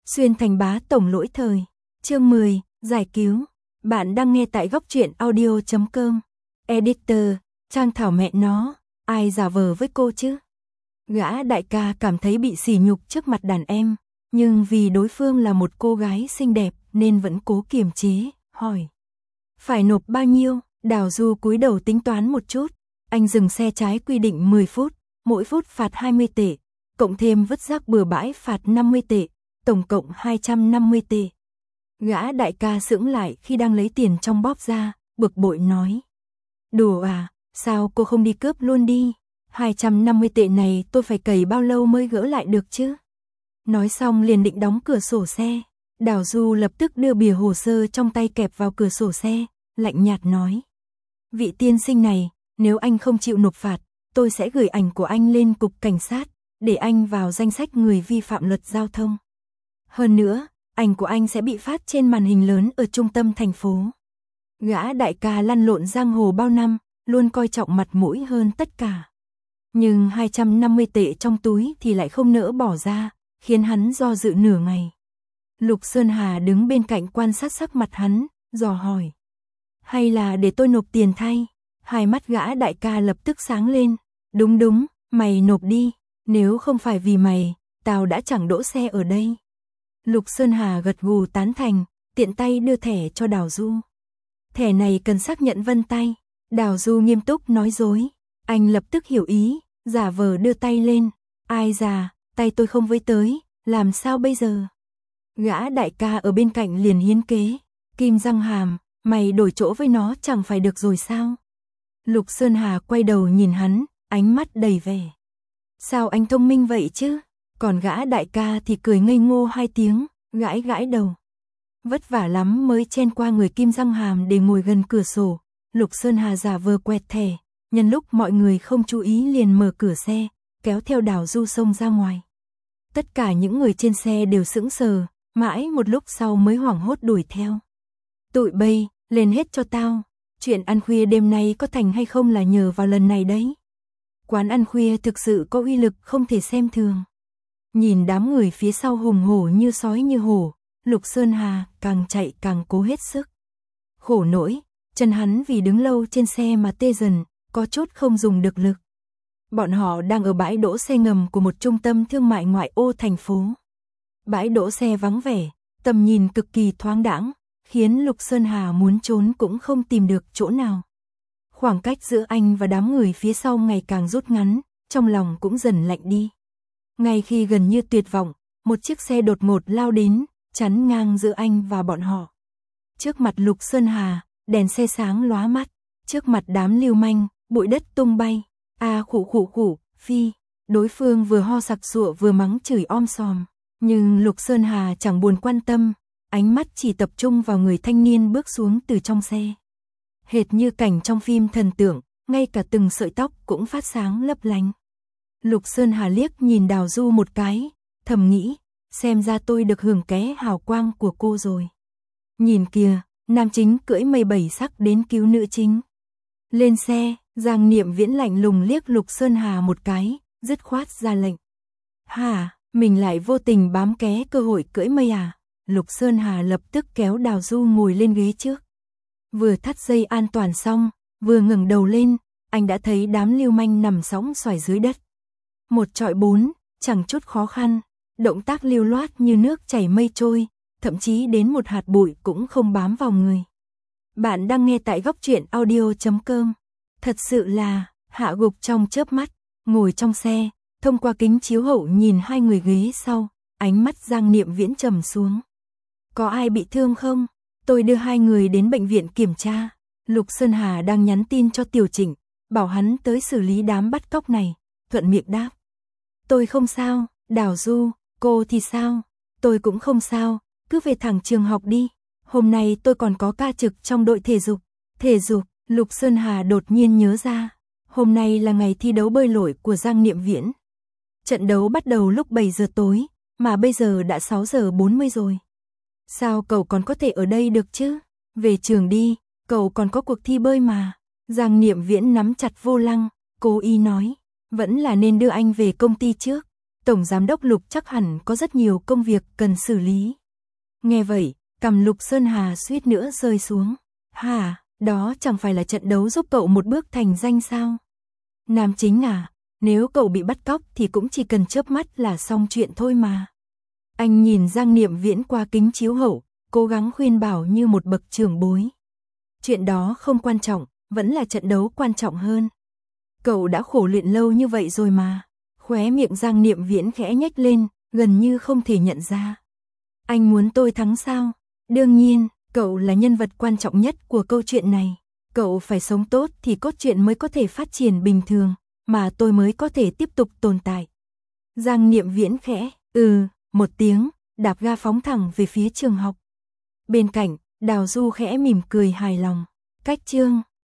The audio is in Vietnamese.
Xuyên thành bá tổng lỗi thời. Chương 10, giải cứu. Bạn đang nghe tại góc truyện audio.com. Editor, Trang Thảo mẹ nó, ai giả vờ với cô chứ? Gã đại ca cảm thấy bị sỉ nhục trước mặt đàn em, nhưng vì đối phương là một cô gái xinh đẹp nên vẫn cố kiềm chế, hỏi. Phải nộp bao nhiêu? Đào Du cúi đầu tính toán một chút. Anh dừng xe trái quy định 10 phút, mỗi phút phạt 20 tệ, cộng thêm vứt rác bừa bãi phạt 50 tệ, tổng cộng 250 tệ. Gã đại ca sững lại khi đang lấy tiền trong bóp ra, bực bội nói. Đùa à, sao cô không đi cướp luôn đi? 250 tệ này tôi phải cày bao lâu mới gỡ lại được chứ? Nói xong liền định đóng cửa sổ xe. Đào Du lập tức đưa bìa hồ sơ trong tay kẹp vào cửa sổ xe, lạnh nhạt nói. Vị tiên sinh này, nếu anh không chịu nộp phạt, tôi sẽ gửi ảnh của anh lên cục cảnh sát, để anh vào danh sách người vi phạm luật giao thông. Hơn nữa, ảnh của anh sẽ bị phát trên màn hình lớn ở trung tâm thành phố. Gã đại ca lăn lộn giang hồ bao năm, luôn coi trọng mặt mũi hơn tất cả. Nhưng 250 tệ trong túi thì lại không nỡ bỏ ra, khiến hắn do dự nửa ngày. Lục Sơn Hà đứng bên cạnh quan sát sắc mặt hắn, dò hỏi. Hay là để tôi nộp tiền thay? Hai mắt gã đại ca lập tức sáng lên. Đúng, mày nộp đi, nếu không phải vì mày, tao đã chẳng đỗ xe ở đây. Lục Sơn Hà gật gù tán thành, tiện tay đưa thẻ cho Đào Du. Thẻ này cần xác nhận vân tay. Đào Du nghiêm túc nói dối. Anh lập tức hiểu ý, giả vờ đưa tay lên. Ai già, tay tôi không với tới, làm sao bây giờ? Gã đại ca ở bên cạnh liền hiến kế. Kim răng hàm, mày đổi chỗ với nó chẳng phải được rồi sao? Lục Sơn Hà quay đầu nhìn hắn, ánh mắt đầy vẻ. Sao anh thông minh vậy chứ? Còn gã đại ca thì cười ngây ngô hai tiếng, gãi đầu. Vất vả lắm mới chen qua người Kim răng hàm để ngồi gần cửa sổ. Lục Sơn Hà giả vờ quẹt thẻ, nhân lúc mọi người không chú ý liền mở cửa xe, kéo theo Đào Du xông ra ngoài. Tất cả những người trên xe đều sững sờ, mãi một lúc sau mới hoảng hốt đuổi theo. Tụi bay, lên hết cho tao. Chuyện ăn khuya đêm nay có thành hay không là nhờ vào lần này đấy. Quán ăn khuya thực sự có uy lực không thể xem thường. Nhìn đám người phía sau hùng hổ như sói như hổ, Lục Sơn Hà càng chạy càng cố hết sức. Khổ nỗi, chân hắn vì đứng lâu trên xe mà tê dần, có chút không dùng được lực. Bọn họ đang ở bãi đỗ xe ngầm của một trung tâm thương mại ngoại ô thành phố. Bãi đỗ xe vắng vẻ, tầm nhìn cực kỳ thoáng đãng, khiến Lục Sơn Hà muốn trốn cũng không tìm được chỗ nào. Khoảng cách giữa anh và đám người phía sau ngày càng rút ngắn, trong lòng cũng dần lạnh đi. Ngay khi gần như tuyệt vọng, một chiếc xe đột ngột lao đến, chắn ngang giữa anh và bọn họ. Trước mặt Lục Sơn Hà, đèn xe sáng lóa mắt, trước mặt đám lưu manh, bụi đất tung bay. Khụ, phi, đối phương vừa ho sặc sụa vừa mắng chửi om sòm. Nhưng Lục Sơn Hà chẳng buồn quan tâm, ánh mắt chỉ tập trung vào người thanh niên bước xuống từ trong xe. Hệt như cảnh trong phim thần tượng, ngay cả từng sợi tóc cũng phát sáng lấp lánh. Lục Sơn Hà liếc nhìn Đào Du một cái, thầm nghĩ, xem ra tôi được hưởng ké hào quang của cô rồi. Nhìn kìa, nam chính cưỡi mây bảy sắc đến cứu nữ chính. Lên xe, Giang Niệm Viễn lạnh lùng liếc Lục Sơn Hà một cái, dứt khoát ra lệnh. Hả, mình lại vô tình bám ké cơ hội cưỡi mây à? Lục Sơn Hà lập tức kéo Đào Du ngồi lên ghế trước. Vừa thắt dây an toàn xong, vừa ngẩng đầu lên, anh đã thấy đám lưu manh nằm sóng xoài dưới đất. Một chọi bốn, chẳng chút khó khăn, động tác lưu loát như nước chảy mây trôi, thậm chí đến một hạt bụi cũng không bám vào người. Bạn đang nghe tại góc truyện audio.com. Thật sự là, hạ gục trong chớp mắt, ngồi trong xe, thông qua kính chiếu hậu nhìn hai người ghế sau, ánh mắt Giang Niệm Viễn trầm xuống. Có ai bị thương không? Tôi đưa hai người đến bệnh viện kiểm tra. Lục Sơn Hà đang nhắn tin cho Tiểu Trịnh, bảo hắn tới xử lý đám bắt cóc này, thuận miệng đáp. Tôi không sao. Đào Du, cô thì sao? Tôi cũng không sao, cứ về thẳng trường học đi. Hôm nay tôi còn có ca trực trong đội thể dục. Thể dục, Lục Sơn Hà đột nhiên nhớ ra. Hôm nay là ngày thi đấu bơi lội của Giang Niệm Viễn. Trận đấu bắt đầu lúc 7 giờ tối, mà bây giờ đã 6 giờ 40 rồi. Sao cậu còn có thể ở đây được chứ? Về trường đi, cậu còn có cuộc thi bơi mà. Giang Niệm Viễn nắm chặt vô lăng, cố ý nói. Vẫn là nên đưa anh về công ty trước. Tổng giám đốc Lục chắc hẳn có rất nhiều công việc cần xử lý. Nghe vậy, cằm Lục Sơn Hà suýt nữa rơi xuống. Hả, đó chẳng phải là trận đấu giúp cậu một bước thành danh sao? Nam chính à, nếu cậu bị bắt cóc thì cũng chỉ cần chớp mắt là xong chuyện thôi mà. Anh nhìn Giang Niệm Viễn qua kính chiếu hậu, cố gắng khuyên bảo như một bậc trưởng bối. Chuyện đó không quan trọng, vẫn là trận đấu quan trọng hơn. Cậu đã khổ luyện lâu như vậy rồi mà. Khóe miệng Giang Niệm Viễn khẽ nhếch lên, gần như không thể nhận ra. Anh muốn tôi thắng sao? Đương nhiên, cậu là nhân vật quan trọng nhất của câu chuyện này. Cậu phải sống tốt thì cốt truyện mới có thể phát triển bình thường, mà tôi mới có thể tiếp tục tồn tại. Giang Niệm Viễn khẽ, một tiếng, đạp ga phóng thẳng về phía trường học. Bên cạnh, Đào Du khẽ mỉm cười hài lòng. Cách chương